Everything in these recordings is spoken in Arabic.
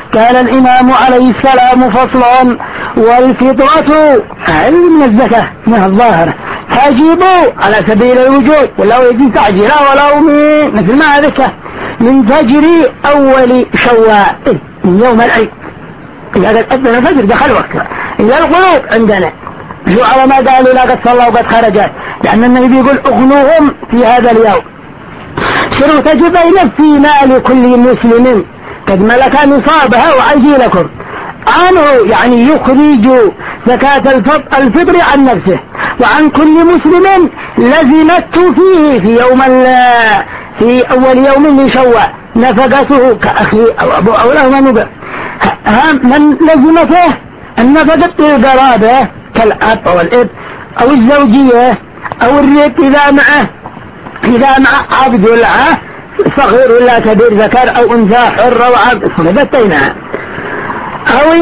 قال الإمام عليه السلام: فصل: والفطرة أقل من الزكاة من الظاهرة تجب على سبيل الوجوب ولو يجي تعجيلا ولو مثل ما ذكر من فجر أول شوال من يوم العيد إذا قد أذن الفجر دخل وقتها إلى الغروب عندنا شو على ما قالوا لا قد صلوا وقد خرجت، لأن النبي يقول اغنوهم في هذا اليوم. شروط تجب في مال كل مسلم قد ملك نصابها وعجيلكم عنه، يعني يخرج زكاة الفطر عن نفسه وعن كل مسلم لزمت فيه في أول يوم من شوال نفقته كأخي أو أبو أو له من لزمته النفقة القرابة كالأب أو الإب أو الزوجية أو الريب إذا مع عبد ولا صغير ولا كبير ذكر أو أنثى حر وعبد فلبتينها، أو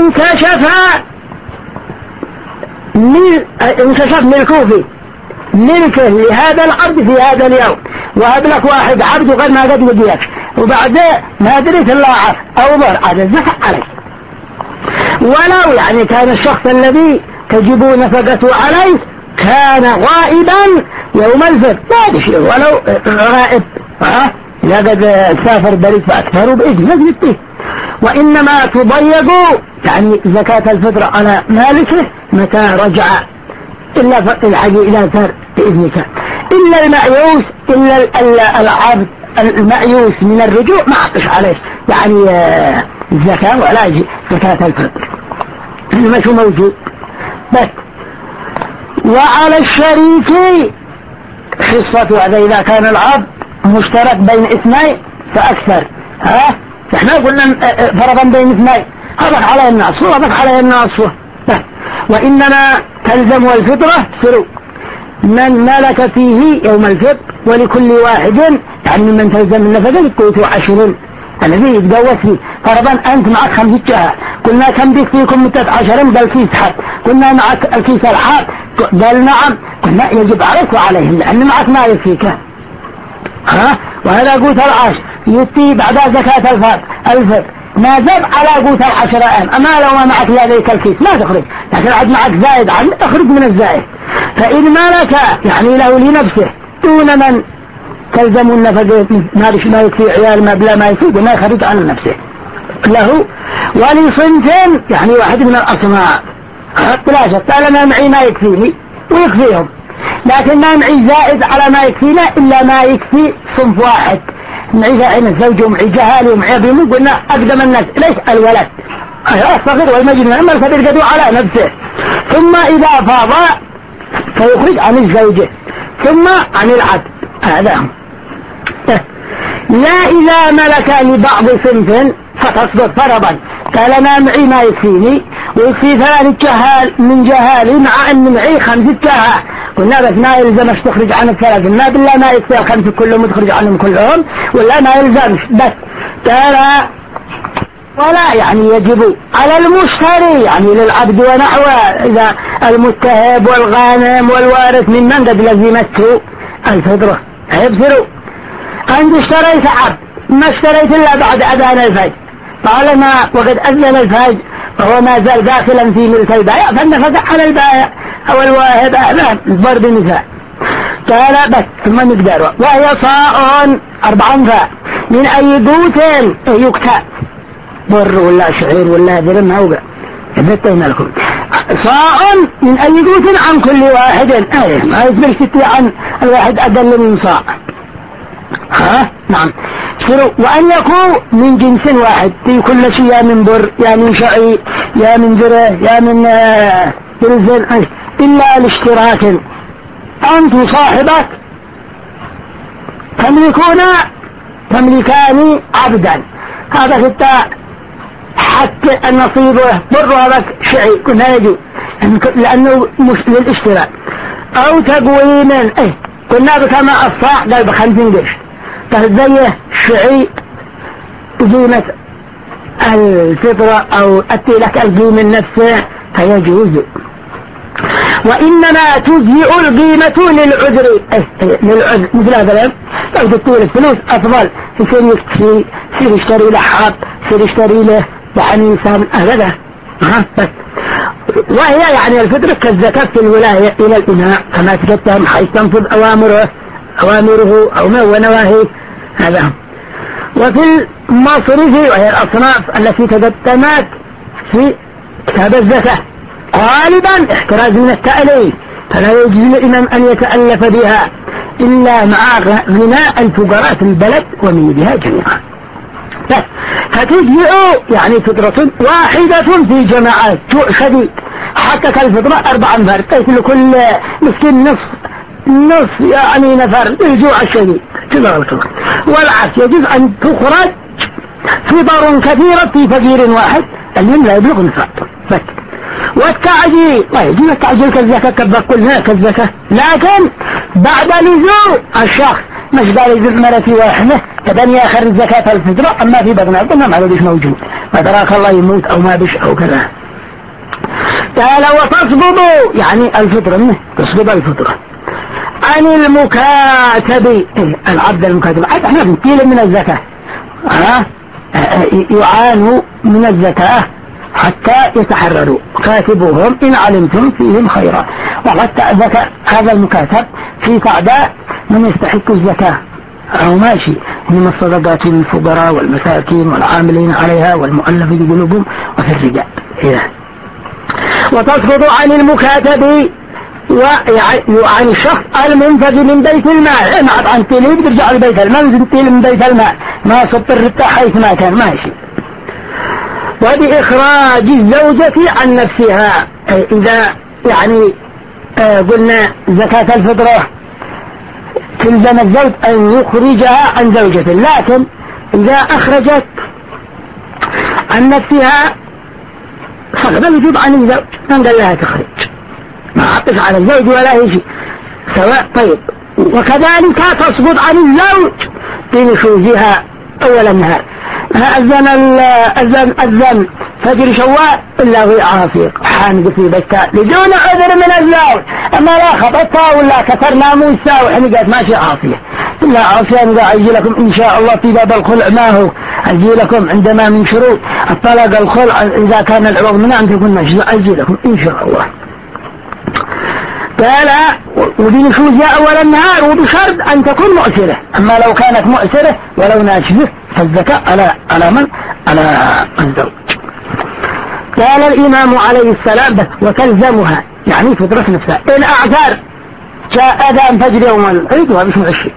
انكشف ملكه ملكه لهذا العبد في هذا اليوم، وهب لك واحد عبد غير ما قد لقيك وبعد ما دريت الله عف أو ضر هذا الزكاة عليه. ولو يعني كان الشخص الذي تجب نفقته عليه كان غائبا يوم الفطر ما بشيء، ولو غائب إذا قد سافر بريد فأكثر بإذن نزلته، وإنما تضيق يعني زكاة الفطر على مالكه متى رجع إلا الحاجة إلى ثار بإذنك، إلا المعيوس إلا العبد المعيوس من الرجوع ما عطش عليه يعني الزكاة ولا زكاة الفطر ما شو موجود بس. وعلى الشريك حصة هذا إذا كان العبد مشترك بين اثنين فأكثر احنا قلنا فرضا بين اثنين أضف عليه الناس وأضف عليه الناس وإنما تلزم الفطرة سلو من ملك فيه يوم الفطر ولكل واحد يعني من تلزم النفقة قلت 20 الذي يتجوز فيه فرضا أنت معك 5 جهات قلنا كم بيك فيكم 10 قال كيس حد قلنا معك الكيس الحاد قال نعم قلنا يجب عليك وعليهم لأن معك ما يكفيك وهذا قوت 10 يتي بعد زكاة الفطر ما زاد على قوت 10 أما لو ما معك لديك الكيس ما تخرج، لكن عد معك زائد عنه تخرج من الزائد. فإن ملك يعني له لنفسه دون من تلزم النفقة ما يكفي عيال ما بلا ما يفيد وما يخرج عن نفسه له ولصنف يعني واحد من الأصناف ثلاثة قال ما معي ما يكفيني ويكفيهم، لكن ما معي زائد على ما يكفينا إلا ما يكفي صنف واحد معي زائد الزوج ومعي جهالي ومعي أبيمو قلنا أقدم الناس ليش الولد الصغير والمجنون أما الكبير قدوا على نفسه ثم إذا فاض فيخرج عن الزوجة ثم عن العبد هذا هم. لا إذا ملك لبعض صنف فتصدق فرضا قال أنا معي ما يكفيني ويكفي 3 جهال من جهالي مع أن معي 5 جهال قلنا بس ما يلزمش تخرج عن ال3 ما بالله ما يكفي 5 كلهم وتخرج عنهم كلهم ولا ما يلزمش بس قال ولا يعني يجب على المشتري يعني للعبد ونحوه إذا المتهب والغانم والوارث ممن قد لزمته الفطرة يبصروا أنت اشتريت عبد ما اشتريت إلا بعد أذان الفجر طالما وقد أذن الفجر فهو ما زال داخلا في ملك البائع فالنفقة على البائع أو الواهب أعلام ضرب النساء قال بس ثم مقداره وهي صاع 4 فاء من أي قوت يكتاب بر ولا شعير ولا درم أوقع بتين لكم صاع من أي قوت عن كل واحد ما يسمى ستي عن الواحد أقل من صاع نعم وأن يكون من جنس واحد في كل شيء يا من بر يا من شعير يا من ذره يا من برزن إلا الاشتراك أنت صاحبك تملكان عبدا هذا حتى حتى النصيبه بر هذا شعير كنا يجوز لأنه مش للاشتراك أو تقويما كنا بكما الصاع قال ب50 قرش تهزيه شعير قيمة الفطرة أو أتلك القيمة نفسها فيجوز. وإنما تجزئ القيمة للعذر مثل هذا لو تطول الفلوس أفضل يصير يشتري له حاب يصير يشتري له يعني إنسان أهلده بس. وهي يعني الفطرة كالزكاة في الولاية إلى الإماء كما تقدم حيث تنفذ أوامره أو ونواهيه هذا. وفي المصرف وهي الأصناف التي تقدمت في كتاب الزكاة غالبا احتراز من التأليف، فلا يجوز للإمام أن يتألف بها إلا مع غناء الفقراء في البلد وميدها جميعا. بس فتجمع يعني فطرة واحدة في جماعات شديد حتى كالفطرة 4 نفر لكل مسكين نصف يعني نفر للجوع الشديد. والعكس يجوز أن تخرج فطر كثيرة في فقير واحد المهم لا يبلغ نصابه بس. والتعجيل يجوز التعجيل كالزكاة كما قلنا كالزكاة، لكن بعد نزول الشخص مش قال يجوز مرتي واحدة تبني آخر الزكاة الفطرة أما في بطنها قلنا ما عادش موجود ما دراك الله يموت أو ما بش أو كذا. قال وتصبب يعني الفطرة تصبب الفطرة عن المكاتب العبد المكاتب احنا بنتيل من الزكاة يعانوا من الزكاة حتى يتحرروا كاتبوهم إن علمتم فيهم خيرا. وقد ذكر هذا المكاتب في تعداء من يستحق الزكاة أو ماشي من الصدقات للفقراء والمساكين والعاملين عليها والمؤلف بقلوبهم وفي الرجال. وتسقط عن المكاتب وعن الشخص المنفذ من بيت المال ما عن تليب ترجع لبيت المال من بيت المال ما سطر حيث ما كان ماشي. وبإخراج الزوجة عن نفسها إذا يعني قلنا زكاة الفطرة تلزم الزوج أن يخرجها عن زوجته، لكن إذا أخرجت عن نفسها فقد الوجوب عن الزوج من قال لها تخرج ما عطش على الزوج ولا شيء سواء. طيب وكذلك تسقط عن الزوج بنشوزها أول النهار أذن فجر شوال إلا هو عافيق حانق في بيتها بدون عذر من الزوج، أما لا خبطها ولا كسر ناموسها وحنقت ماشي عافية إلا عافية إذا أجي لكم إن شاء الله في باب الخلع ما هو أجي لكم عندما من شروط الطلاق الخلع إذا كان العوض منها أن تكون ماشي أجي لكم إن شاء الله. قال وبنشوزها أول النهار وبشرط أن تكون مؤثرة، أما لو كانت مؤثرة ولو ناشفة فالزكاة على من؟ على الزوج. قال الإمام عليه السلام بس وتلزمها يعني فطرة نفسها إن أعذر جاء أذان فجر يوم العيد ومش معشي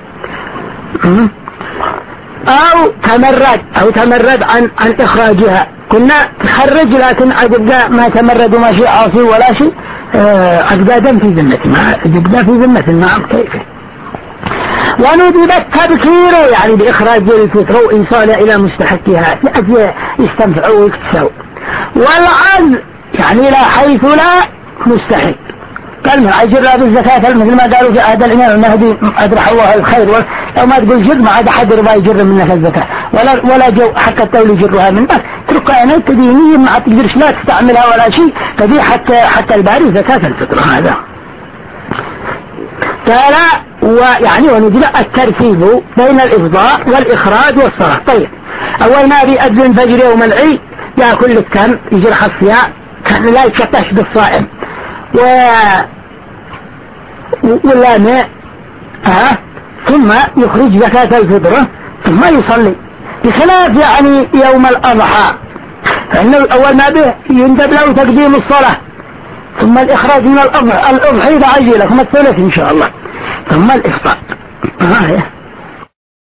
أو تمرد عن إخراجها كنا تخرج لكن أجبقى ما تمرد وما شيء عاصي ولا شيء أجبقى دم في ذمته ما أجبقى في ذمته نعم كيفه. وندب التبكير يعني بإخراج الفطر وإيصالها إلى مستحقها لأجل يستنفعوا ويكتسوا. والعزل يعني لا حيث لا مستحق كلمة أجر بالزكاة مثل ما قالوا في هذا الإمام المهدي أدرح الله الخير لو ما تقول جر ما عاد حد ربا يجر منك الزكاة ولا جو حتى الدول يجرها منك تركها أنا تدينيا ما تقدرش لا تستعملها ولا شيء تدي حتى الباري زكاة الفطر هذا. قال ويعني ونجد الترتيب بين الإفضاء والإخراج والصلاة. طيب أول ما بيأذن فجر يوم العيد يأكل التم يجرح الصيام كان لا يتشتش بالصائم ولا ماء ثم يخرج زكاة الفطرة ثم يصلي بخلاف يعني يوم الأضحى فإنه أول ما به يندب له تقديم الصلاة ثم الإخراج من الأضحى بعجلة لكم الثلاث إن شاء الله ثم الإفطار